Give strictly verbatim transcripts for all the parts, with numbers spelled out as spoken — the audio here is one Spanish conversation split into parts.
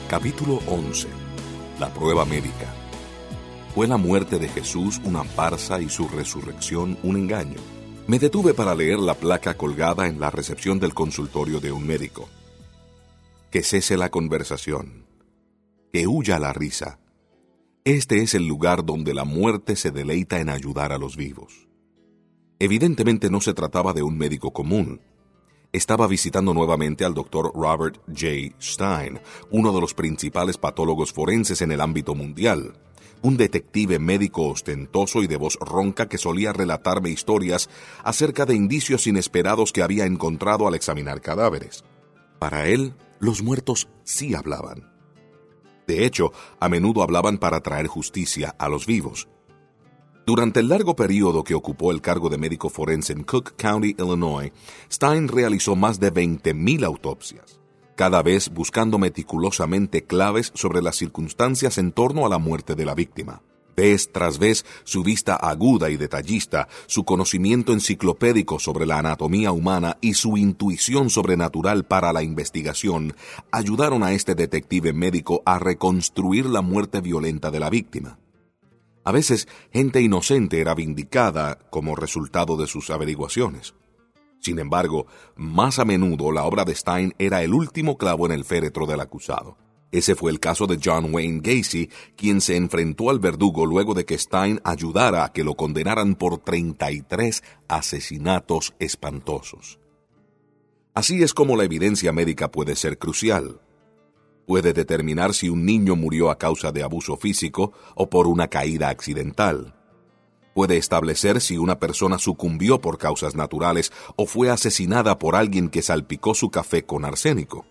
Capítulo once. La prueba médica. ¿Fue la muerte de Jesús una farsa y su resurrección un engaño? Me detuve para leer la placa colgada en la recepción del consultorio de un médico. Que cese la conversación. Que huya la risa. Este es el lugar donde la muerte se deleita en ayudar a los vivos. Evidentemente no se trataba de un médico común. Estaba visitando nuevamente al doctor Robert J. Stein, uno de los principales patólogos forenses en el ámbito mundial, un detective médico ostentoso y de voz ronca que solía relatarme historias acerca de indicios inesperados que había encontrado al examinar cadáveres. Para él, los muertos sí hablaban. De hecho, a menudo hablaban para traer justicia a los vivos. Durante el largo periodo que ocupó el cargo de médico forense en Cook County, Illinois, Stein realizó más de veinte mil autopsias, cada vez buscando meticulosamente claves sobre las circunstancias en torno a la muerte de la víctima. Vez tras vez, su vista aguda y detallista, su conocimiento enciclopédico sobre la anatomía humana y su intuición sobrenatural para la investigación ayudaron a este detective médico a reconstruir la muerte violenta de la víctima. A veces, gente inocente era vindicada como resultado de sus averiguaciones. Sin embargo, más a menudo la obra de Stein era el último clavo en el féretro del acusado. Ese fue el caso de John Wayne Gacy, quien se enfrentó al verdugo luego de que Stein ayudara a que lo condenaran por treinta y tres asesinatos espantosos. Así es como la evidencia médica puede ser crucial. Puede determinar si un niño murió a causa de abuso físico o por una caída accidental. Puede establecer si una persona sucumbió por causas naturales o fue asesinada por alguien que salpicó su café con arsénico.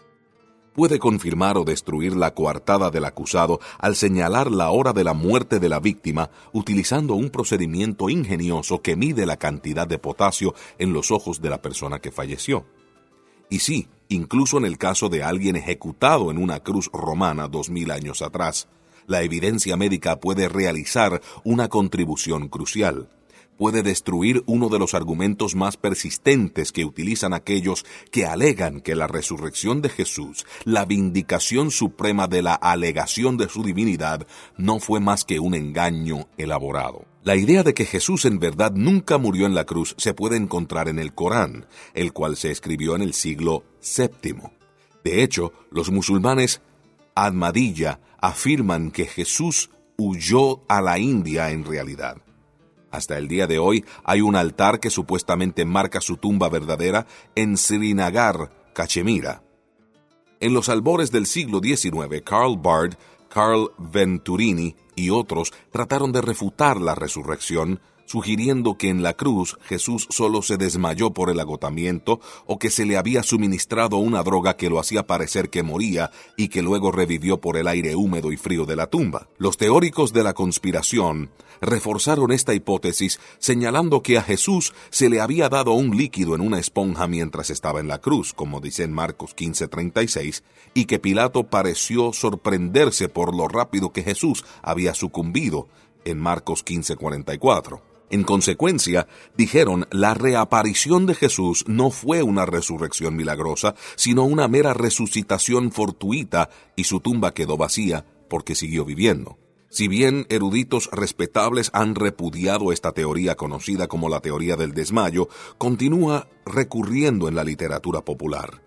Puede confirmar o destruir la coartada del acusado al señalar la hora de la muerte de la víctima utilizando un procedimiento ingenioso que mide la cantidad de potasio en los ojos de la persona que falleció. Y sí, incluso en el caso de alguien ejecutado en una cruz romana dos mil años atrás, la evidencia médica puede realizar una contribución crucial. Puede destruir uno de los argumentos más persistentes que utilizan aquellos que alegan que la resurrección de Jesús, la vindicación suprema de la alegación de su divinidad, no fue más que un engaño elaborado. La idea de que Jesús en verdad nunca murió en la cruz se puede encontrar en el Corán, el cual se escribió en el siglo séptimo. De hecho, los musulmanes Ahmadiyya afirman que Jesús huyó a la India en realidad. Hasta el día de hoy hay un altar que supuestamente marca su tumba verdadera en Srinagar, Cachemira. En los albores del siglo diecinueve, Karl Barth, Carl Venturini y otros trataron de refutar la resurrección, sugiriendo que en la cruz Jesús solo se desmayó por el agotamiento o que se le había suministrado una droga que lo hacía parecer que moría y que luego revivió por el aire húmedo y frío de la tumba. Los teóricos de la conspiración reforzaron esta hipótesis señalando que a Jesús se le había dado un líquido en una esponja mientras estaba en la cruz, como dice en Marcos quince treinta y seis, y que Pilato pareció sorprenderse por lo rápido que Jesús había sucumbido, en Marcos quince cuarenta y cuatro. En consecuencia, dijeron, la reaparición de Jesús no fue una resurrección milagrosa, sino una mera resucitación fortuita, y su tumba quedó vacía porque siguió viviendo. Si bien eruditos respetables han repudiado esta teoría conocida como la teoría del desmayo, continúa recurriendo en la literatura popular.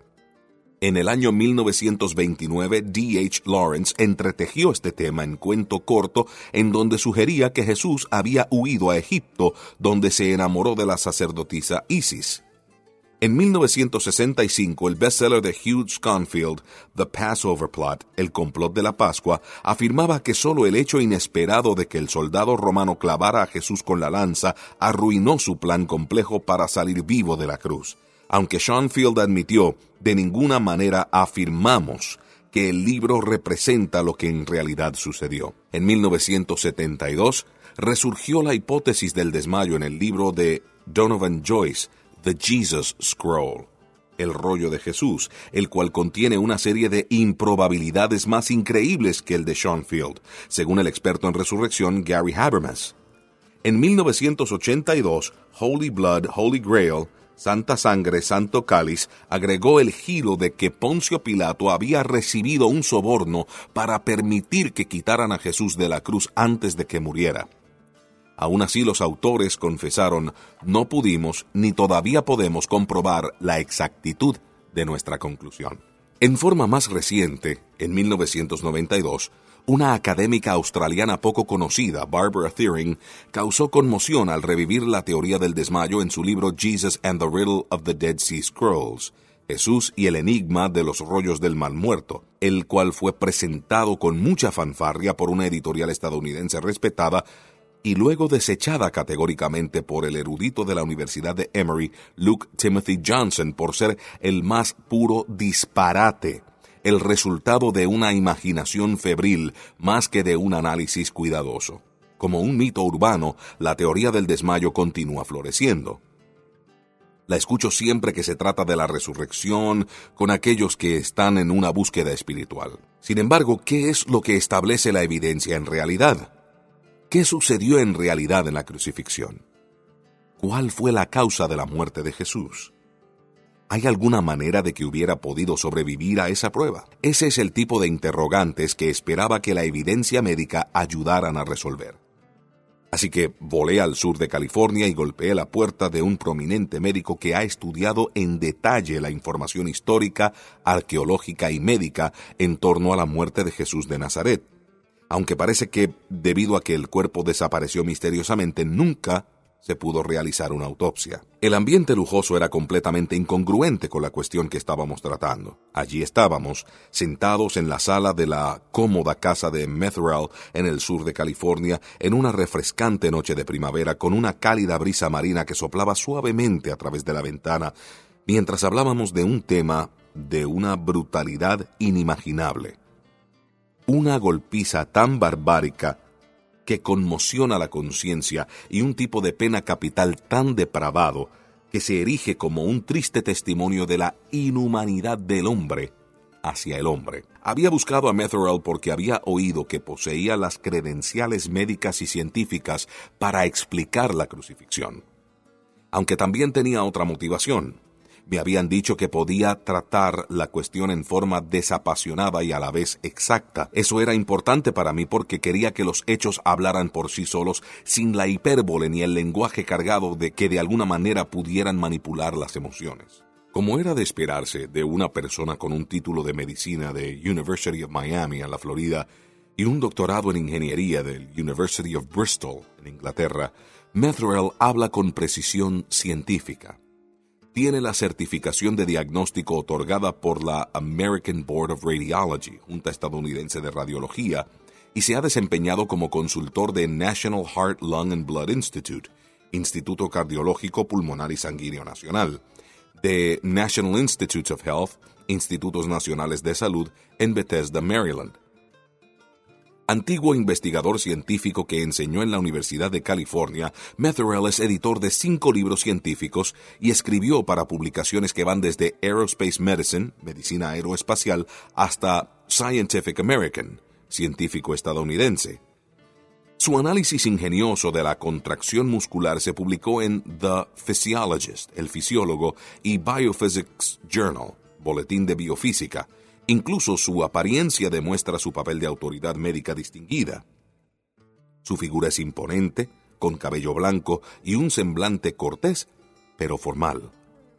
En el año mil novecientos veintinueve, D H Lawrence entretejió este tema en cuento corto en donde sugería que Jesús había huido a Egipto, donde se enamoró de la sacerdotisa Isis. En mil novecientos sesenta y cinco, el bestseller de Hugh Schonfield, The Passover Plot, El complot de la Pascua, afirmaba que solo el hecho inesperado de que el soldado romano clavara a Jesús con la lanza arruinó su plan complejo para salir vivo de la cruz. Aunque Schonfield admitió, de ninguna manera afirmamos que el libro representa lo que en realidad sucedió. En mil novecientos setenta y dos, resurgió la hipótesis del desmayo en el libro de Donovan Joyce, The Jesus Scroll, el rollo de Jesús, el cual contiene una serie de improbabilidades más increíbles que el de Schonfield, según el experto en resurrección Gary Habermas. En mil novecientos ochenta y dos, Holy Blood, Holy Grail, Santa Sangre, Santo Cáliz, agregó el giro de que Poncio Pilato había recibido un soborno para permitir que quitaran a Jesús de la cruz antes de que muriera. Aún así, los autores confesaron: no pudimos ni todavía podemos comprobar la exactitud de nuestra conclusión. En forma más reciente, en mil novecientos noventa y dos, una académica australiana poco conocida, Barbara Thiering, causó conmoción al revivir la teoría del desmayo en su libro Jesus and the Riddle of the Dead Sea Scrolls, Jesús y el enigma de los rollos del mal muerto, el cual fue presentado con mucha fanfarria por una editorial estadounidense respetada y luego desechada categóricamente por el erudito de la Universidad de Emory, Luke Timothy Johnson, por ser el más puro disparate, el resultado de una imaginación febril más que de un análisis cuidadoso. Como un mito urbano, la teoría del desmayo continúa floreciendo. La escucho siempre que se trata de la resurrección con aquellos que están en una búsqueda espiritual. Sin embargo, ¿qué es lo que establece la evidencia en realidad? ¿Qué sucedió en realidad en la crucifixión? ¿Cuál fue la causa de la muerte de Jesús? ¿Hay alguna manera de que hubiera podido sobrevivir a esa prueba? Ese es el tipo de interrogantes que esperaba que la evidencia médica ayudaran a resolver. Así que volé al sur de California y golpeé la puerta de un prominente médico que ha estudiado en detalle la información histórica, arqueológica y médica en torno a la muerte de Jesús de Nazaret. Aunque parece que, debido a que el cuerpo desapareció misteriosamente, nunca se pudo realizar una autopsia. El ambiente lujoso era completamente incongruente con la cuestión que estábamos tratando. Allí estábamos, sentados en la sala de la cómoda casa de Methural en el sur de California, en una refrescante noche de primavera con una cálida brisa marina que soplaba suavemente a través de la ventana, mientras hablábamos de un tema de una brutalidad inimaginable. Una golpiza tan barbárica que conmociona la conciencia y un tipo de pena capital tan depravado que se erige como un triste testimonio de la inhumanidad del hombre hacia el hombre. Había buscado a Methural porque había oído que poseía las credenciales médicas y científicas para explicar la crucifixión. Aunque también tenía otra motivación. Me habían dicho que podía tratar la cuestión en forma desapasionada y a la vez exacta. Eso era importante para mí porque quería que los hechos hablaran por sí solos, sin la hipérbole ni el lenguaje cargado de que de alguna manera pudieran manipular las emociones. Como era de esperarse de una persona con un título de medicina de University of Miami en la Florida y un doctorado en ingeniería del University of Bristol en Inglaterra, Methural habla con precisión científica. Tiene la certificación de diagnóstico otorgada por la American Board of Radiology, Junta Estadounidense de Radiología, y se ha desempeñado como consultor de National Heart, Lung and Blood Institute, Instituto Cardiológico, Pulmonar y Sanguíneo Nacional, de National Institutes of Health, Institutos Nacionales de Salud, en Bethesda, Maryland. Antiguo investigador científico que enseñó en la Universidad de California, Methural es editor de cinco libros científicos y escribió para publicaciones que van desde Aerospace Medicine, Medicina Aeroespacial, hasta Scientific American, Científico Estadounidense. Su análisis ingenioso de la contracción muscular se publicó en The Physiologist, El Fisiólogo, y Biophysics Journal, Boletín de Biofísica. Incluso su apariencia demuestra su papel de autoridad médica distinguida. Su figura es imponente, con cabello blanco y un semblante cortés, pero formal.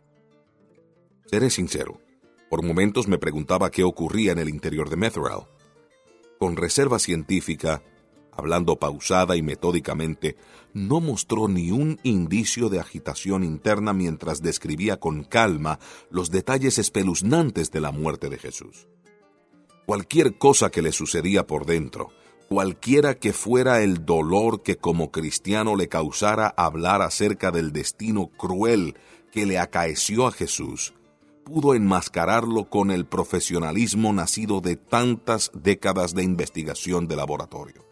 Seré sincero, por momentos me preguntaba qué ocurría en el interior de Methural. Con reserva científica, hablando pausada y metódicamente, no mostró ni un indicio de agitación interna mientras describía con calma los detalles espeluznantes de la muerte de Jesús. Cualquier cosa que le sucedía por dentro, cualquiera que fuera el dolor que como cristiano le causara hablar acerca del destino cruel que le acaeció a Jesús, pudo enmascararlo con el profesionalismo nacido de tantas décadas de investigación de laboratorio.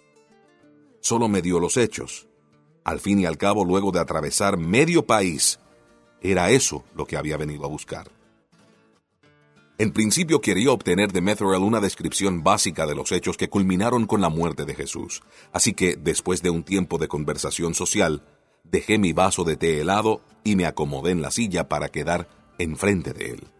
Solo me dio los hechos. Al fin y al cabo, luego de atravesar medio país, era eso lo que había venido a buscar. En principio quería obtener de Methural una descripción básica de los hechos que culminaron con la muerte de Jesús. Así que, después de un tiempo de conversación social, dejé mi vaso de té helado y me acomodé en la silla para quedar enfrente de él.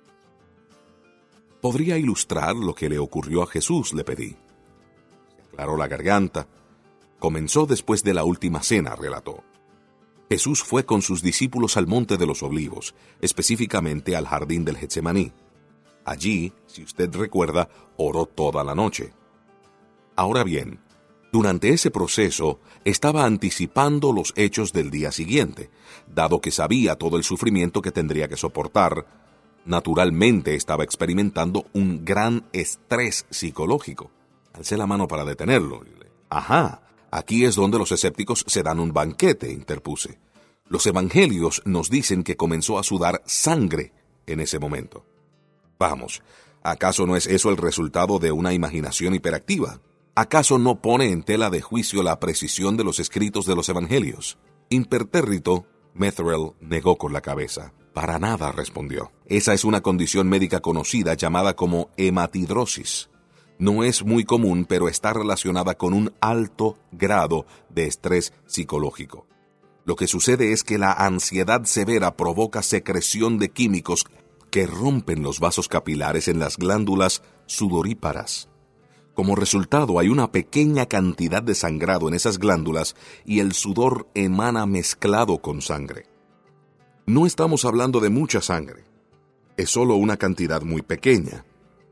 ¿Podría ilustrar lo que le ocurrió a Jesús?, le pedí. Se aclaró la garganta. Comenzó después de la última cena, relató. Jesús fue con sus discípulos al Monte de los Olivos, específicamente al jardín del Getsemaní. Allí, si usted recuerda, oró toda la noche. Ahora bien, durante ese proceso estaba anticipando los hechos del día siguiente, dado que sabía todo el sufrimiento que tendría que soportar. Naturalmente estaba experimentando un gran estrés psicológico. Alcé la mano para detenerlo. Ajá, aquí es donde los escépticos se dan un banquete, interpuse. Los evangelios nos dicen que comenzó a sudar sangre en ese momento. Vamos, ¿acaso no es eso el resultado de una imaginación hiperactiva? ¿Acaso no pone en tela de juicio la precisión de los escritos de los evangelios? Impertérrito, Metherell negó con la cabeza. Para nada, respondió. Esa es una condición médica conocida llamada como hematidrosis. No es muy común, pero está relacionada con un alto grado de estrés psicológico. Lo que sucede es que la ansiedad severa provoca secreción de químicos que rompen los vasos capilares en las glándulas sudoríparas. Como resultado, hay una pequeña cantidad de sangrado en esas glándulas y el sudor emana mezclado con sangre. No estamos hablando de mucha sangre. Es solo una cantidad muy pequeña.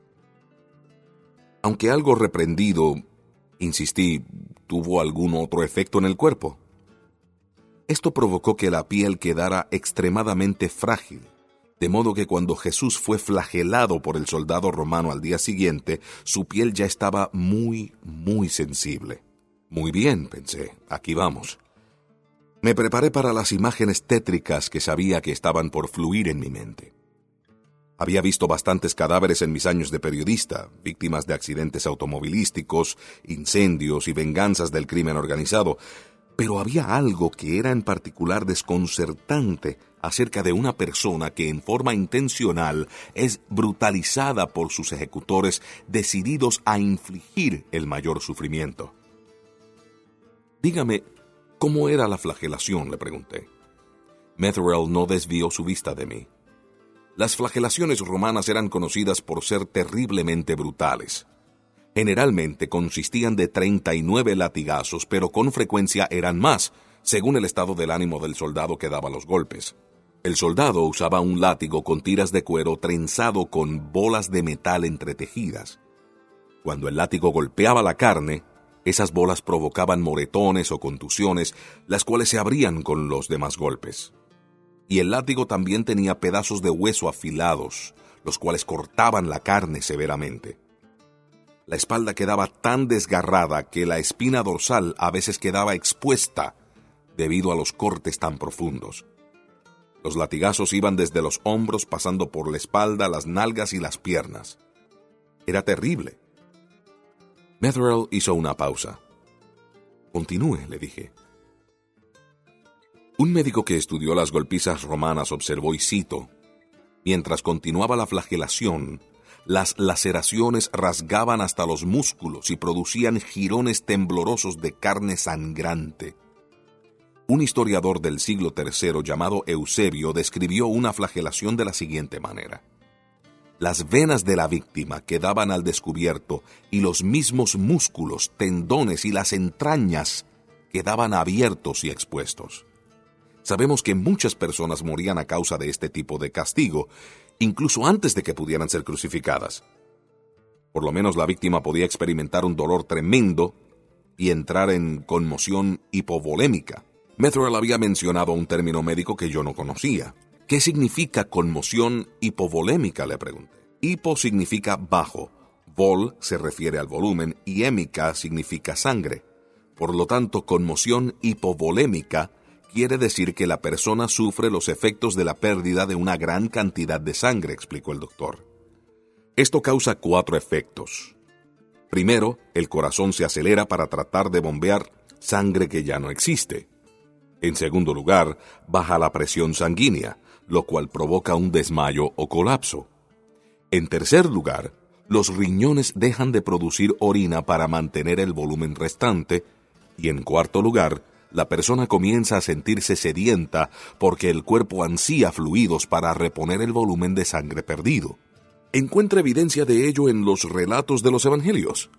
Aunque algo reprendido, insistí, ¿tuvo algún otro efecto en el cuerpo? Esto provocó que la piel quedara extremadamente frágil, de modo que cuando Jesús fue flagelado por el soldado romano al día siguiente, su piel ya estaba muy, muy sensible. Muy bien, pensé, aquí vamos. Me preparé para las imágenes tétricas que sabía que estaban por fluir en mi mente. Había visto bastantes cadáveres en mis años de periodista, víctimas de accidentes automovilísticos, incendios y venganzas del crimen organizado, pero había algo que era en particular desconcertante acerca de una persona que en forma intencional es brutalizada por sus ejecutores decididos a infligir el mayor sufrimiento. Dígame, ¿cómo era la flagelación?, le pregunté. Metherell no desvió su vista de mí. Las flagelaciones romanas eran conocidas por ser terriblemente brutales. Generalmente consistían de treinta y nueve latigazos, pero con frecuencia eran más, según el estado del ánimo del soldado que daba los golpes. El soldado usaba un látigo con tiras de cuero trenzado con bolas de metal entretejidas. Cuando el látigo golpeaba la carne, esas bolas provocaban moretones o contusiones, las cuales se abrían con los demás golpes. Y el látigo también tenía pedazos de hueso afilados, los cuales cortaban la carne severamente. La espalda quedaba tan desgarrada que la espina dorsal a veces quedaba expuesta debido a los cortes tan profundos. Los latigazos iban desde los hombros pasando por la espalda, las nalgas y las piernas. Era terrible. Metherell hizo una pausa. Continúe, le dije. Un médico que estudió las golpizas romanas observó, y cito, mientras continuaba la flagelación, las laceraciones rasgaban hasta los músculos y producían jirones temblorosos de carne sangrante. Un historiador del siglo tercero llamado Eusebio describió una flagelación de la siguiente manera. Las venas de la víctima quedaban al descubierto y los mismos músculos, tendones y las entrañas quedaban abiertos y expuestos. Sabemos que muchas personas morían a causa de este tipo de castigo, incluso antes de que pudieran ser crucificadas. Por lo menos la víctima podía experimentar un dolor tremendo y entrar en conmoción hipovolémica. Metherell había mencionado un término médico que yo no conocía. ¿Qué significa conmoción hipovolémica?, le pregunté. Hipo significa bajo, vol se refiere al volumen y hémica significa sangre. Por lo tanto, conmoción hipovolémica quiere decir que la persona sufre los efectos de la pérdida de una gran cantidad de sangre, explicó el doctor. Esto causa cuatro efectos. Primero, el corazón se acelera para tratar de bombear sangre que ya no existe. En segundo lugar, baja la presión sanguínea, lo cual provoca un desmayo o colapso. En tercer lugar, los riñones dejan de producir orina para mantener el volumen restante. Y en cuarto lugar, la persona comienza a sentirse sedienta porque el cuerpo ansía fluidos para reponer el volumen de sangre perdido. ¿Encuentra evidencia de ello en los relatos de los evangelios?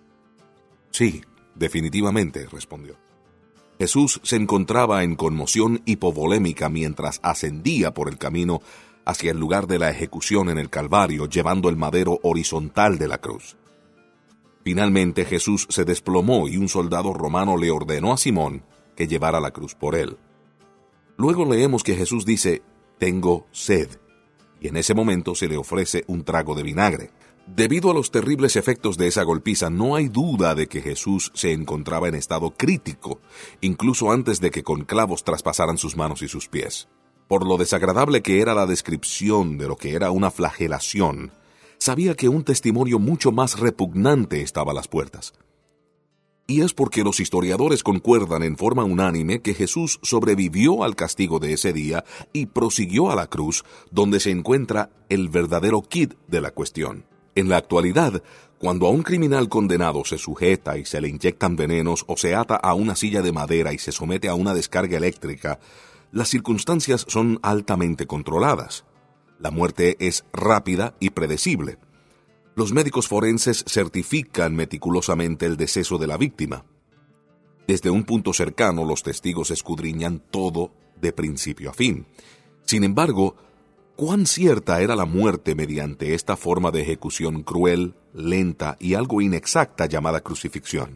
Sí, definitivamente, respondió. Jesús se encontraba en conmoción hipovolémica mientras ascendía por el camino hacia el lugar de la ejecución en el Calvario, llevando el madero horizontal de la cruz. Finalmente Jesús se desplomó y un soldado romano le ordenó a Simón que llevara la cruz por él. Luego leemos que Jesús dice, «Tengo sed», y en ese momento se le ofrece un trago de vinagre. Debido a los terribles efectos de esa golpiza, no hay duda de que Jesús se encontraba en estado crítico, incluso antes de que con clavos traspasaran sus manos y sus pies. Por lo desagradable que era la descripción de lo que era una flagelación, sabía que un testimonio mucho más repugnante estaba a las puertas. Y es porque los historiadores concuerdan en forma unánime que Jesús sobrevivió al castigo de ese día y prosiguió a la cruz, donde se encuentra el verdadero quid de la cuestión. En la actualidad, cuando a un criminal condenado se sujeta y se le inyectan venenos o se ata a una silla de madera y se somete a una descarga eléctrica, las circunstancias son altamente controladas. La muerte es rápida y predecible. Los médicos forenses certifican meticulosamente el deceso de la víctima. Desde un punto cercano, los testigos escudriñan todo de principio a fin. Sin embargo, ¿cuán cierta era la muerte mediante esta forma de ejecución cruel, lenta y algo inexacta llamada crucifixión?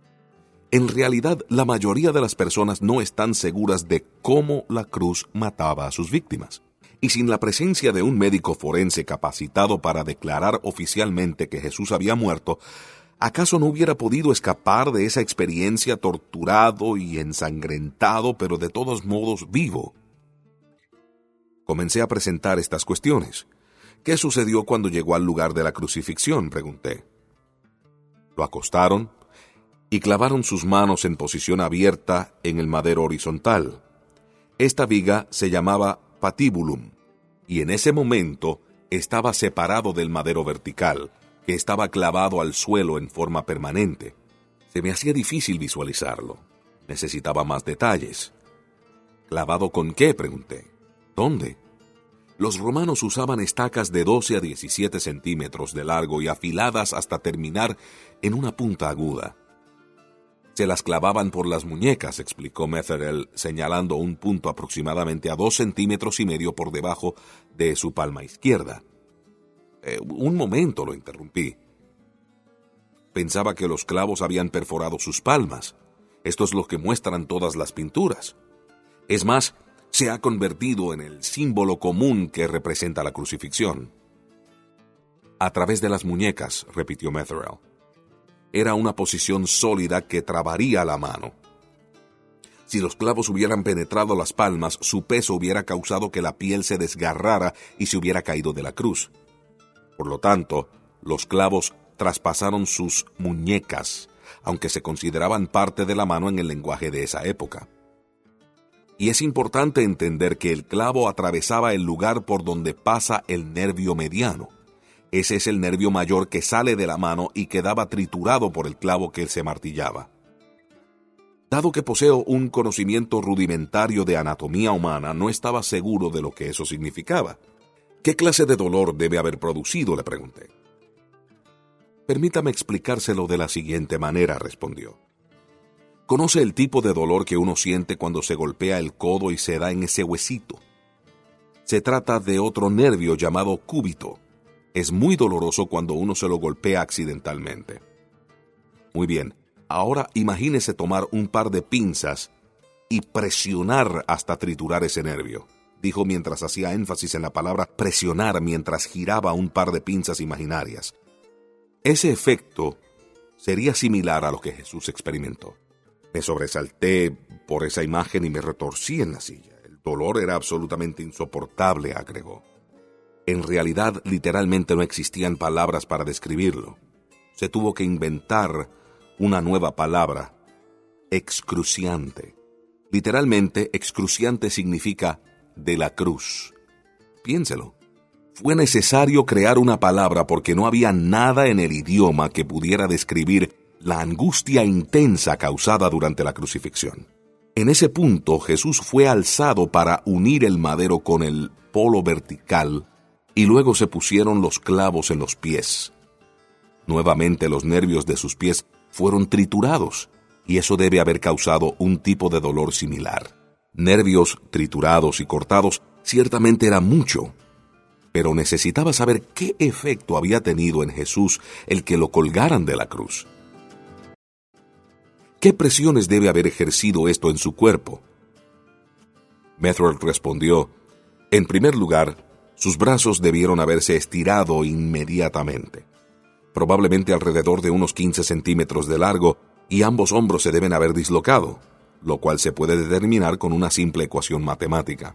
En realidad, la mayoría de las personas no están seguras de cómo la cruz mataba a sus víctimas. Y sin la presencia de un médico forense capacitado para declarar oficialmente que Jesús había muerto, ¿acaso no hubiera podido escapar de esa experiencia torturado y ensangrentado, pero de todos modos vivo? Comencé a presentar estas cuestiones. ¿Qué sucedió cuando llegó al lugar de la crucifixión?, pregunté. Lo acostaron y clavaron sus manos en posición abierta en el madero horizontal. Esta viga se llamaba patibulum, y en ese momento estaba separado del madero vertical, que estaba clavado al suelo en forma permanente. Se me hacía difícil visualizarlo. Necesitaba más detalles. ¿Clavado con qué?, pregunté. ¿Dónde? Los romanos usaban estacas de doce a diecisiete centímetros de largo y afiladas hasta terminar en una punta aguda. Se las clavaban por las muñecas, explicó Metherell, señalando un punto aproximadamente a dos centímetros y medio por debajo de su palma izquierda. Eh, un momento, lo interrumpí. Pensaba que los clavos habían perforado sus palmas. Esto es lo que muestran todas las pinturas. Es más, se ha convertido en el símbolo común que representa la crucifixión. A través de las muñecas, repitió Metherell. Era una posición sólida que trabaría la mano. Si los clavos hubieran penetrado las palmas, su peso hubiera causado que la piel se desgarrara y se hubiera caído de la cruz. Por lo tanto, los clavos traspasaron sus muñecas, aunque se consideraban parte de la mano en el lenguaje de esa época. Y es importante entender que el clavo atravesaba el lugar por donde pasa el nervio mediano. Ese es el nervio mayor que sale de la mano y quedaba triturado por el clavo que se martillaba. Dado que poseo un conocimiento rudimentario de anatomía humana, no estaba seguro de lo que eso significaba. ¿Qué clase de dolor debe haber producido?, le pregunté. Permítame explicárselo de la siguiente manera, respondió. ¿Conoce el tipo de dolor que uno siente cuando se golpea el codo y se da en ese huesito? Se trata de otro nervio llamado cúbito. Es muy doloroso cuando uno se lo golpea accidentalmente. Muy bien, ahora imagínese tomar un par de pinzas y presionar hasta triturar ese nervio, dijo mientras hacía énfasis en la palabra presionar mientras giraba un par de pinzas imaginarias. Ese efecto sería similar a lo que Jesús experimentó. Me sobresalté por esa imagen y me retorcí en la silla. El dolor era absolutamente insoportable, agregó. En realidad, literalmente no existían palabras para describirlo. Se tuvo que inventar una nueva palabra, excruciante. Literalmente, excruciante significa de la cruz. Piénselo. Fue necesario crear una palabra porque no había nada en el idioma que pudiera describir la angustia intensa causada durante la crucifixión. En ese punto, Jesús fue alzado para unir el madero con el polo vertical y luego se pusieron los clavos en los pies. Nuevamente los nervios de sus pies fueron triturados y eso debe haber causado un tipo de dolor similar. Nervios triturados y cortados ciertamente era mucho, pero necesitaba saber qué efecto había tenido en Jesús el que lo colgaran de la cruz. ¿Qué presiones debe haber ejercido esto en su cuerpo? Method respondió, en primer lugar, sus brazos debieron haberse estirado inmediatamente, probablemente alrededor de unos quince centímetros de largo, y ambos hombros se deben haber dislocado, lo cual se puede determinar con una simple ecuación matemática.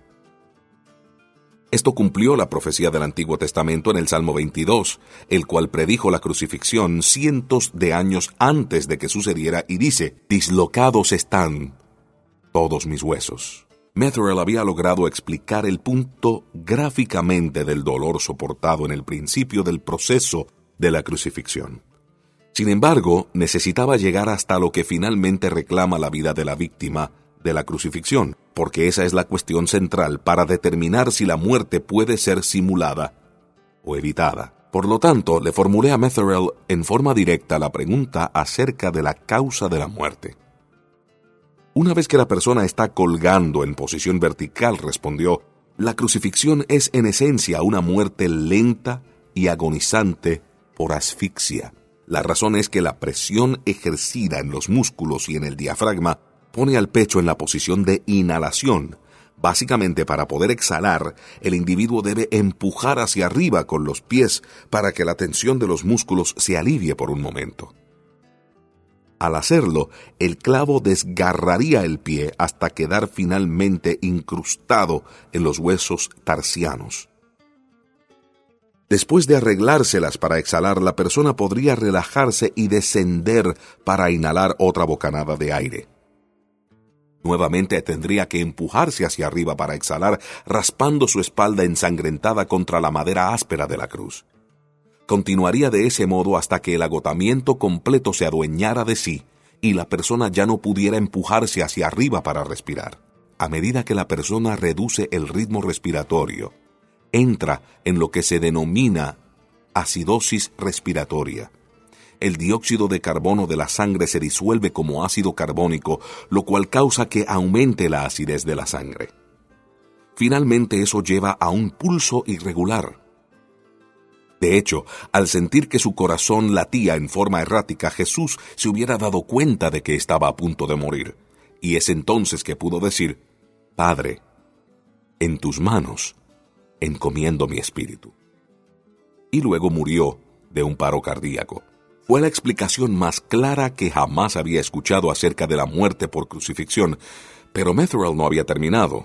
Esto cumplió la profecía del Antiguo Testamento en el Salmo veintidós, el cual predijo la crucifixión cientos de años antes de que sucediera y dice, «Dislocados están todos mis huesos». Methuel había logrado explicar el punto gráficamente del dolor soportado en el principio del proceso de la crucifixión. Sin embargo, necesitaba llegar hasta lo que finalmente reclama la vida de la víctima de la crucifixión, porque esa es la cuestión central para determinar si la muerte puede ser simulada o evitada. Por lo tanto, le formulé a Methuel en forma directa la pregunta acerca de la causa de la muerte. Una vez que la persona está colgando en posición vertical, respondió, la crucifixión es en esencia una muerte lenta y agonizante por asfixia. La razón es que la presión ejercida en los músculos y en el diafragma pone al pecho en la posición de inhalación. Básicamente, para poder exhalar, el individuo debe empujar hacia arriba con los pies para que la tensión de los músculos se alivie por un momento. Al hacerlo, el clavo desgarraría el pie hasta quedar finalmente incrustado en los huesos tarsianos. Después de arreglárselas para exhalar, la persona podría relajarse y descender para inhalar otra bocanada de aire. Nuevamente tendría que empujarse hacia arriba para exhalar, raspando su espalda ensangrentada contra la madera áspera de la cruz. Continuaría de ese modo hasta que el agotamiento completo se adueñara de sí y la persona ya no pudiera empujarse hacia arriba para respirar. A medida que la persona reduce el ritmo respiratorio, entra en lo que se denomina acidosis respiratoria. El dióxido de carbono de la sangre se disuelve como ácido carbónico, lo cual causa que aumente la acidez de la sangre. Finalmente, eso lleva a un pulso irregular. De hecho, al sentir que su corazón latía en forma errática, Jesús se hubiera dado cuenta de que estaba a punto de morir, y es entonces que pudo decir, «Padre, en tus manos encomiendo mi espíritu». Y luego murió de un paro cardíaco. Fue la explicación más clara que jamás había escuchado acerca de la muerte por crucifixión, pero Methuel no había terminado.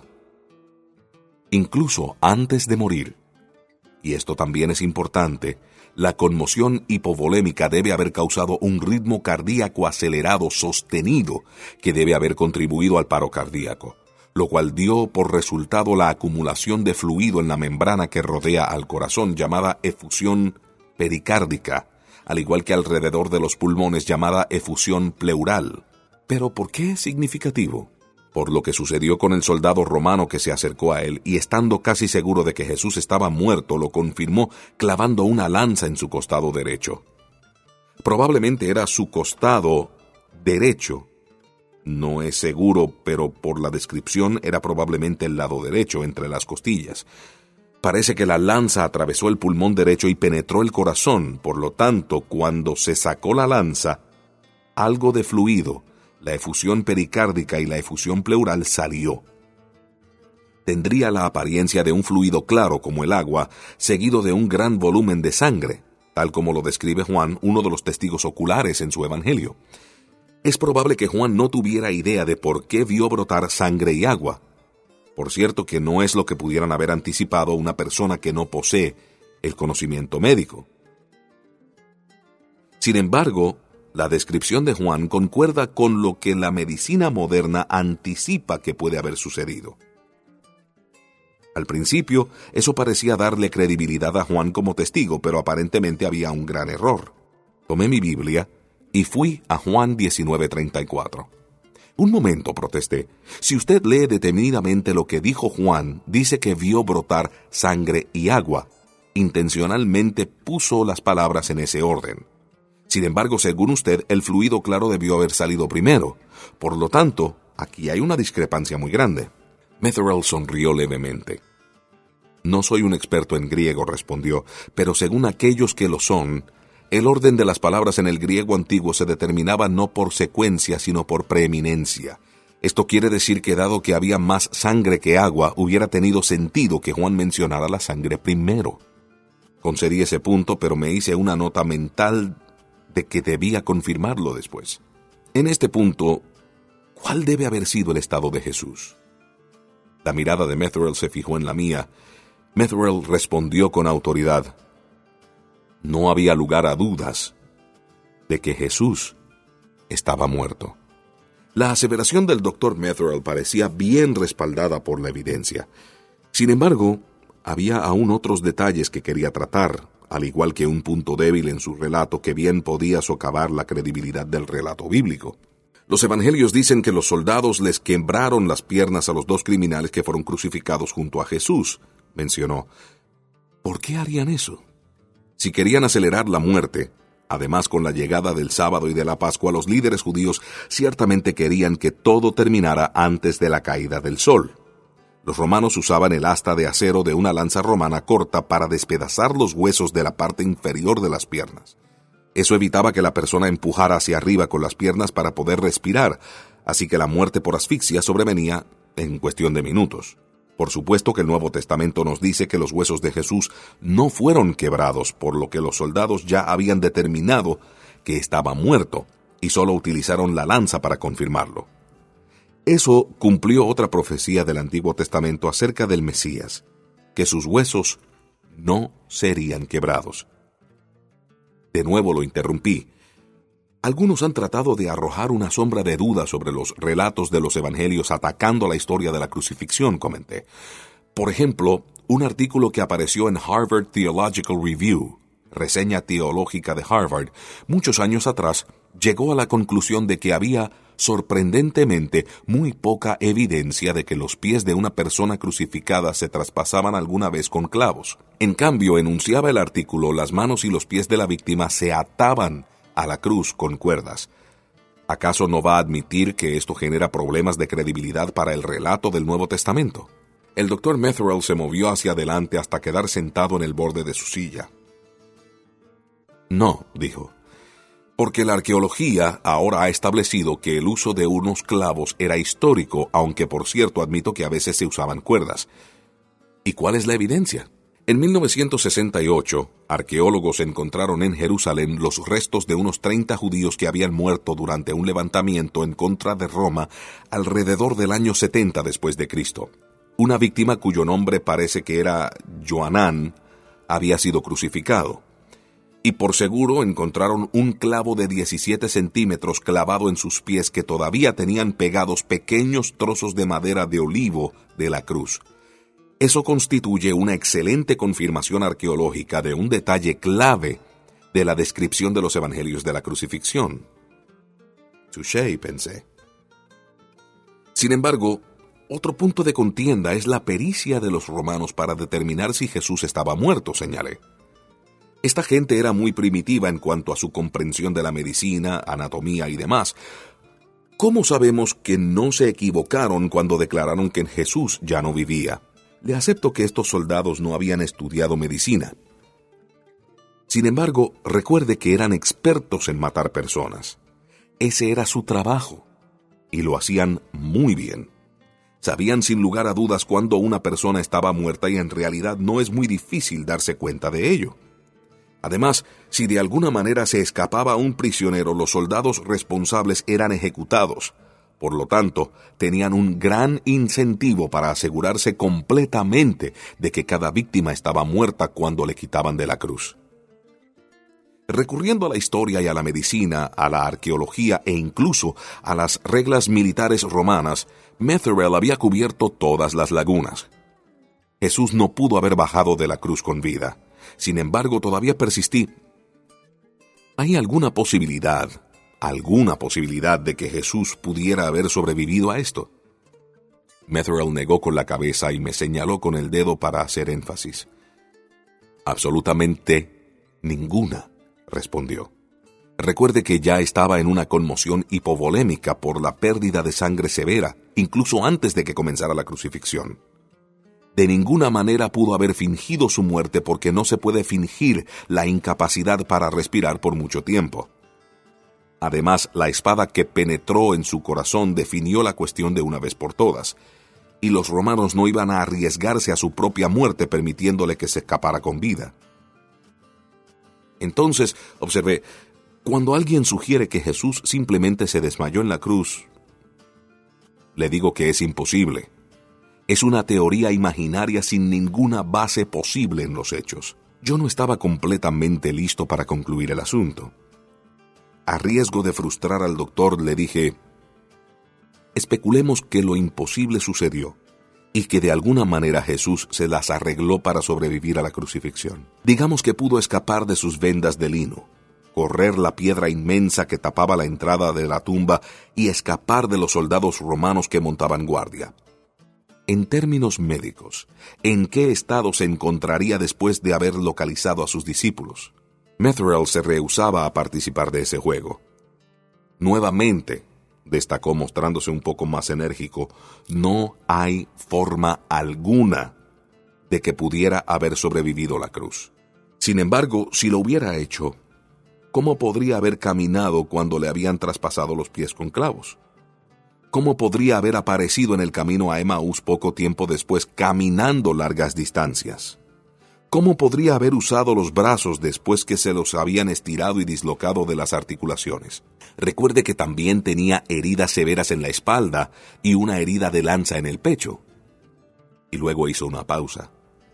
Incluso antes de morir, y esto también es importante, la conmoción hipovolémica debe haber causado un ritmo cardíaco acelerado sostenido que debe haber contribuido al paro cardíaco, lo cual dio por resultado la acumulación de fluido en la membrana que rodea al corazón llamada efusión pericárdica, al igual que alrededor de los pulmones llamada efusión pleural. ¿Pero por qué es significativo? Por lo que sucedió con el soldado romano que se acercó a él y estando casi seguro de que Jesús estaba muerto, lo confirmó clavando una lanza en su costado derecho. Probablemente era su costado derecho. No es seguro, pero por la descripción era probablemente el lado derecho, entre las costillas. Parece que la lanza atravesó el pulmón derecho y penetró el corazón, por lo tanto, cuando se sacó la lanza, algo de fluido, la efusión pericárdica y la efusión pleural salió. Tendría la apariencia de un fluido claro como el agua, seguido de un gran volumen de sangre, tal como lo describe Juan, uno de los testigos oculares en su Evangelio. Es probable que Juan no tuviera idea de por qué vio brotar sangre y agua. Por cierto que no es lo que pudieran haber anticipado una persona que no posee el conocimiento médico. Sin embargo, la descripción de Juan concuerda con lo que la medicina moderna anticipa que puede haber sucedido. Al principio, eso parecía darle credibilidad a Juan como testigo, pero aparentemente había un gran error. Tomé mi Biblia y fui a Juan diecinueve treinta y cuatro. Un momento, protesté. Si usted lee detenidamente lo que dijo Juan, dice que vio brotar sangre y agua. Intencionalmente puso las palabras en ese orden. Sin embargo, según usted, el fluido claro debió haber salido primero. Por lo tanto, aquí hay una discrepancia muy grande. Metherell sonrió levemente. No soy un experto en griego, respondió, pero según aquellos que lo son, el orden de las palabras en el griego antiguo se determinaba no por secuencia, sino por preeminencia. Esto quiere decir que dado que había más sangre que agua, hubiera tenido sentido que Juan mencionara la sangre primero. Concedí ese punto, pero me hice una nota mental de que debía confirmarlo después. En este punto, ¿cuál debe haber sido el estado de Jesús? La mirada de Metherell se fijó en la mía. Metherell respondió con autoridad. No había lugar a dudas de que Jesús estaba muerto. La aseveración del doctor Metherell parecía bien respaldada por la evidencia. Sin embargo, había aún otros detalles que quería tratar, al igual que un punto débil en su relato que bien podía socavar la credibilidad del relato bíblico. Los evangelios dicen que los soldados les quebraron las piernas a los dos criminales que fueron crucificados junto a Jesús, mencionó. ¿Por qué harían eso? Si querían acelerar la muerte, además con la llegada del sábado y de la Pascua, los líderes judíos ciertamente querían que todo terminara antes de la caída del sol. Los romanos usaban el asta de acero de una lanza romana corta para despedazar los huesos de la parte inferior de las piernas. Eso evitaba que la persona empujara hacia arriba con las piernas para poder respirar, así que la muerte por asfixia sobrevenía en cuestión de minutos. Por supuesto que el Nuevo Testamento nos dice que los huesos de Jesús no fueron quebrados, por lo que los soldados ya habían determinado que estaba muerto y solo utilizaron la lanza para confirmarlo. Eso cumplió otra profecía del Antiguo Testamento acerca del Mesías, que sus huesos no serían quebrados. De nuevo lo interrumpí. Algunos han tratado de arrojar una sombra de duda sobre los relatos de los evangelios atacando la historia de la crucifixión, comenté. Por ejemplo, un artículo que apareció en Harvard Theological Review, reseña teológica de Harvard, muchos años atrás, llegó a la conclusión de que había, sorprendentemente, muy poca evidencia de que los pies de una persona crucificada se traspasaban alguna vez con clavos. En cambio, enunciaba el artículo, las manos y los pies de la víctima se ataban a la cruz con cuerdas. ¿Acaso no va a admitir que esto genera problemas de credibilidad para el relato del Nuevo Testamento? El doctor Metherell se movió hacia adelante hasta quedar sentado en el borde de su silla. No, dijo, porque la arqueología ahora ha establecido que el uso de unos clavos era histórico, aunque por cierto admito que a veces se usaban cuerdas. ¿Y cuál es la evidencia? En mil novecientos sesenta y ocho, arqueólogos encontraron en Jerusalén los restos de unos treinta judíos que habían muerto durante un levantamiento en contra de Roma alrededor del año setenta después de Cristo. Una víctima cuyo nombre parece que era Joanán había sido crucificado. Y por seguro encontraron un clavo de diecisiete centímetros clavado en sus pies que todavía tenían pegados pequeños trozos de madera de olivo de la cruz. Eso constituye una excelente confirmación arqueológica de un detalle clave de la descripción de los evangelios de la crucifixión. Touché, pensé. Sin embargo, otro punto de contienda es la pericia de los romanos para determinar si Jesús estaba muerto, señalé. Esta gente era muy primitiva en cuanto a su comprensión de la medicina, anatomía y demás. ¿Cómo sabemos que no se equivocaron cuando declararon que Jesús ya no vivía? Le acepto que estos soldados no habían estudiado medicina. Sin embargo, recuerde que eran expertos en matar personas. Ese era su trabajo, y lo hacían muy bien. Sabían sin lugar a dudas cuándo una persona estaba muerta y en realidad no es muy difícil darse cuenta de ello. Además, si de alguna manera se escapaba un prisionero, los soldados responsables eran ejecutados. Por lo tanto, tenían un gran incentivo para asegurarse completamente de que cada víctima estaba muerta cuando le quitaban de la cruz. Recurriendo a la historia y a la medicina, a la arqueología e incluso a las reglas militares romanas, Metherell había cubierto todas las lagunas. Jesús no pudo haber bajado de la cruz con vida. Sin embargo, todavía persistí. ¿Hay alguna posibilidad, alguna posibilidad de que Jesús pudiera haber sobrevivido a esto? Metherell negó con la cabeza y me señaló con el dedo para hacer énfasis. Absolutamente ninguna, respondió. Recuerde que ya estaba en una conmoción hipovolémica por la pérdida de sangre severa, incluso antes de que comenzara la crucifixión. De ninguna manera pudo haber fingido su muerte porque no se puede fingir la incapacidad para respirar por mucho tiempo. Además, la espada que penetró en su corazón definió la cuestión de una vez por todas, y los romanos no iban a arriesgarse a su propia muerte permitiéndole que se escapara con vida. Entonces, observé, cuando alguien sugiere que Jesús simplemente se desmayó en la cruz, le digo que es imposible. Es una teoría imaginaria sin ninguna base posible en los hechos. Yo no estaba completamente listo para concluir el asunto. A riesgo de frustrar al doctor, le dije, especulemos que lo imposible sucedió y que de alguna manera Jesús se las arregló para sobrevivir a la crucifixión. Digamos que pudo escapar de sus vendas de lino, correr la piedra inmensa que tapaba la entrada de la tumba y escapar de los soldados romanos que montaban guardia. En términos médicos, ¿en qué estado se encontraría después de haber localizado a sus discípulos? Metherell se rehusaba a participar de ese juego. Nuevamente, destacó mostrándose un poco más enérgico, no hay forma alguna de que pudiera haber sobrevivido la cruz. Sin embargo, si lo hubiera hecho, ¿cómo podría haber caminado cuando le habían traspasado los pies con clavos? ¿Cómo podría haber aparecido en el camino a Emaús poco tiempo después caminando largas distancias? ¿Cómo podría haber usado los brazos después que se los habían estirado y dislocado de las articulaciones? Recuerde que también tenía heridas severas en la espalda y una herida de lanza en el pecho. Y luego hizo una pausa.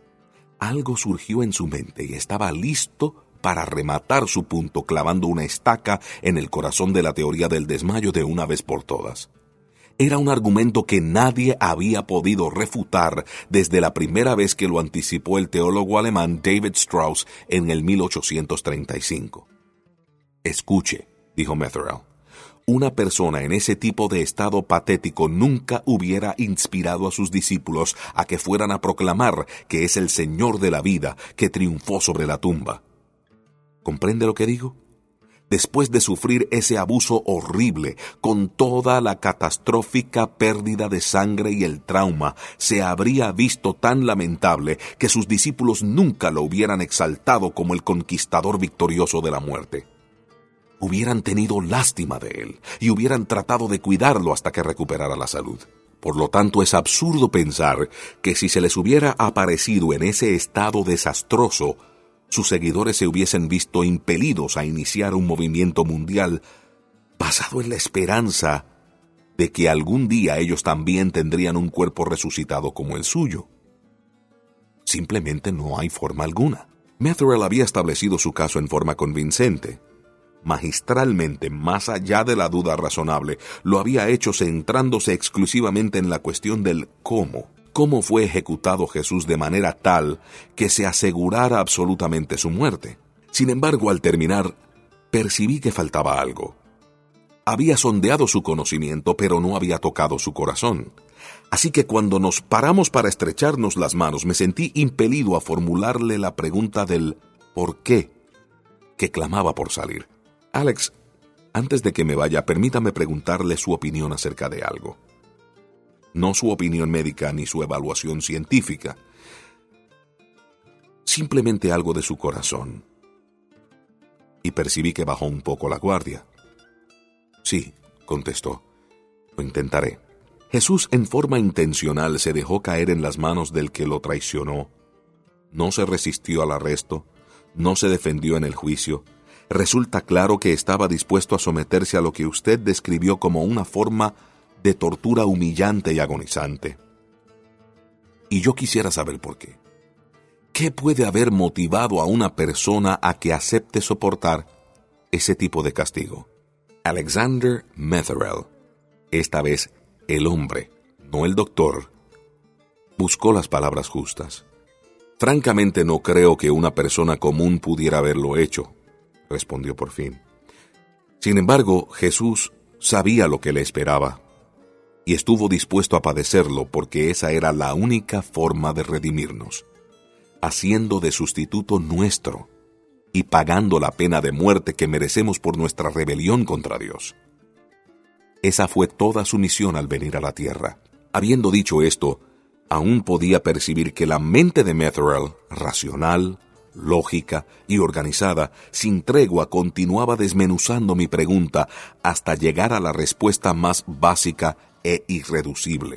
Algo surgió en su mente y estaba listo para rematar su punto clavando una estaca en el corazón de la teoría del desmayo de una vez por todas. Era un argumento que nadie había podido refutar desde la primera vez que lo anticipó el teólogo alemán David Strauss en el mil ochocientos treinta y cinco. Escuche, dijo Metherell, una persona en ese tipo de estado patético nunca hubiera inspirado a sus discípulos a que fueran a proclamar que es el Señor de la vida que triunfó sobre la tumba. ¿Comprende lo que digo? Después de sufrir ese abuso horrible, con toda la catastrófica pérdida de sangre y el trauma, se habría visto tan lamentable que sus discípulos nunca lo hubieran exaltado como el conquistador victorioso de la muerte. Hubieran tenido lástima de él y hubieran tratado de cuidarlo hasta que recuperara la salud. Por lo tanto, es absurdo pensar que si se les hubiera aparecido en ese estado desastroso, sus seguidores se hubiesen visto impelidos a iniciar un movimiento mundial basado en la esperanza de que algún día ellos también tendrían un cuerpo resucitado como el suyo. Simplemente no hay forma alguna. Metherell había establecido su caso en forma convincente. Magistralmente, más allá de la duda razonable, lo había hecho centrándose exclusivamente en la cuestión del cómo. ¿Cómo fue ejecutado Jesús de manera tal que se asegurara absolutamente su muerte? Sin embargo, al terminar, percibí que faltaba algo. Había sondeado su conocimiento, pero no había tocado su corazón. Así que cuando nos paramos para estrecharnos las manos, me sentí impelido a formularle la pregunta del ¿por qué?, que clamaba por salir. Alex, antes de que me vaya, permítame preguntarle su opinión acerca de algo. No su opinión médica ni su evaluación científica. Simplemente algo de su corazón. Y percibí que bajó un poco la guardia. Sí, contestó. Lo intentaré. Jesús en forma intencional se dejó caer en las manos del que lo traicionó. No se resistió al arresto. No se defendió en el juicio. Resulta claro que estaba dispuesto a someterse a lo que usted describió como una forma de tortura humillante y agonizante. Y yo quisiera saber por qué. ¿Qué puede haber motivado a una persona a que acepte soportar ese tipo de castigo? Alexander Metherell, esta vez el hombre, no el doctor, buscó las palabras justas. Francamente no creo que una persona común pudiera haberlo hecho, respondió por fin. Sin embargo, Jesús sabía lo que le esperaba y estuvo dispuesto a padecerlo porque esa era la única forma de redimirnos, haciendo de sustituto nuestro y pagando la pena de muerte que merecemos por nuestra rebelión contra Dios. Esa fue toda su misión al venir a la tierra. Habiendo dicho esto, aún podía percibir que la mente de Methuel, racional, lógica y organizada, sin tregua continuaba desmenuzando mi pregunta hasta llegar a la respuesta más básica e irreducible.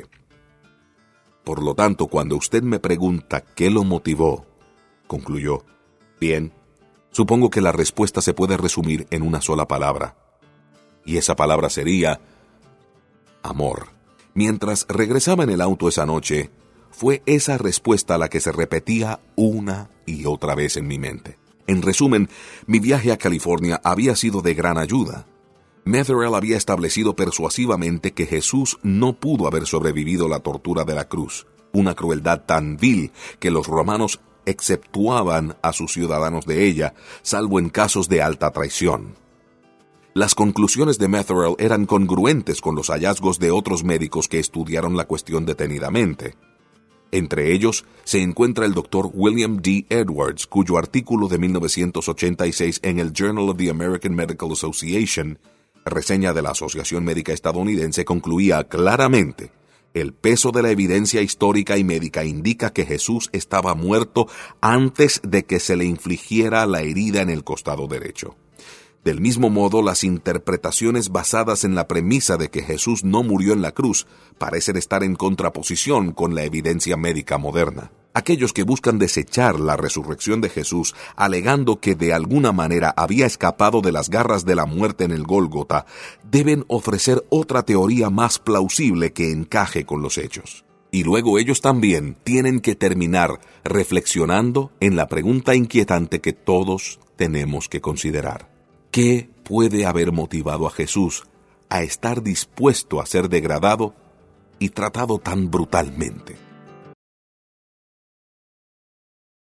Por lo tanto, cuando usted me pregunta qué lo motivó, concluyó, bien, supongo que la respuesta se puede resumir en una sola palabra. Y esa palabra sería amor. Mientras regresaba en el auto esa noche, fue esa respuesta la que se repetía una y otra vez en mi mente. En resumen, mi viaje a California había sido de gran ayuda. Methuel había establecido persuasivamente que Jesús no pudo haber sobrevivido la tortura de la cruz, una crueldad tan vil que los romanos exceptuaban a sus ciudadanos de ella, salvo en casos de alta traición. Las conclusiones de Methuel eran congruentes con los hallazgos de otros médicos que estudiaron la cuestión detenidamente. Entre ellos se encuentra el doctor William D. Edwards, cuyo artículo de mil novecientos ochenta y seis en el Journal of the American Medical Association, reseña de la Asociación Médica Estadounidense, concluía claramente: el peso de la evidencia histórica y médica indica que Jesús estaba muerto antes de que se le infligiera la herida en el costado derecho. Del mismo modo, las interpretaciones basadas en la premisa de que Jesús no murió en la cruz parecen estar en contraposición con la evidencia médica moderna. Aquellos que buscan desechar la resurrección de Jesús, alegando que de alguna manera había escapado de las garras de la muerte en el Gólgota, deben ofrecer otra teoría más plausible que encaje con los hechos. Y luego ellos también tienen que terminar reflexionando en la pregunta inquietante que todos tenemos que considerar. ¿Qué puede haber motivado a Jesús a estar dispuesto a ser degradado y tratado tan brutalmente?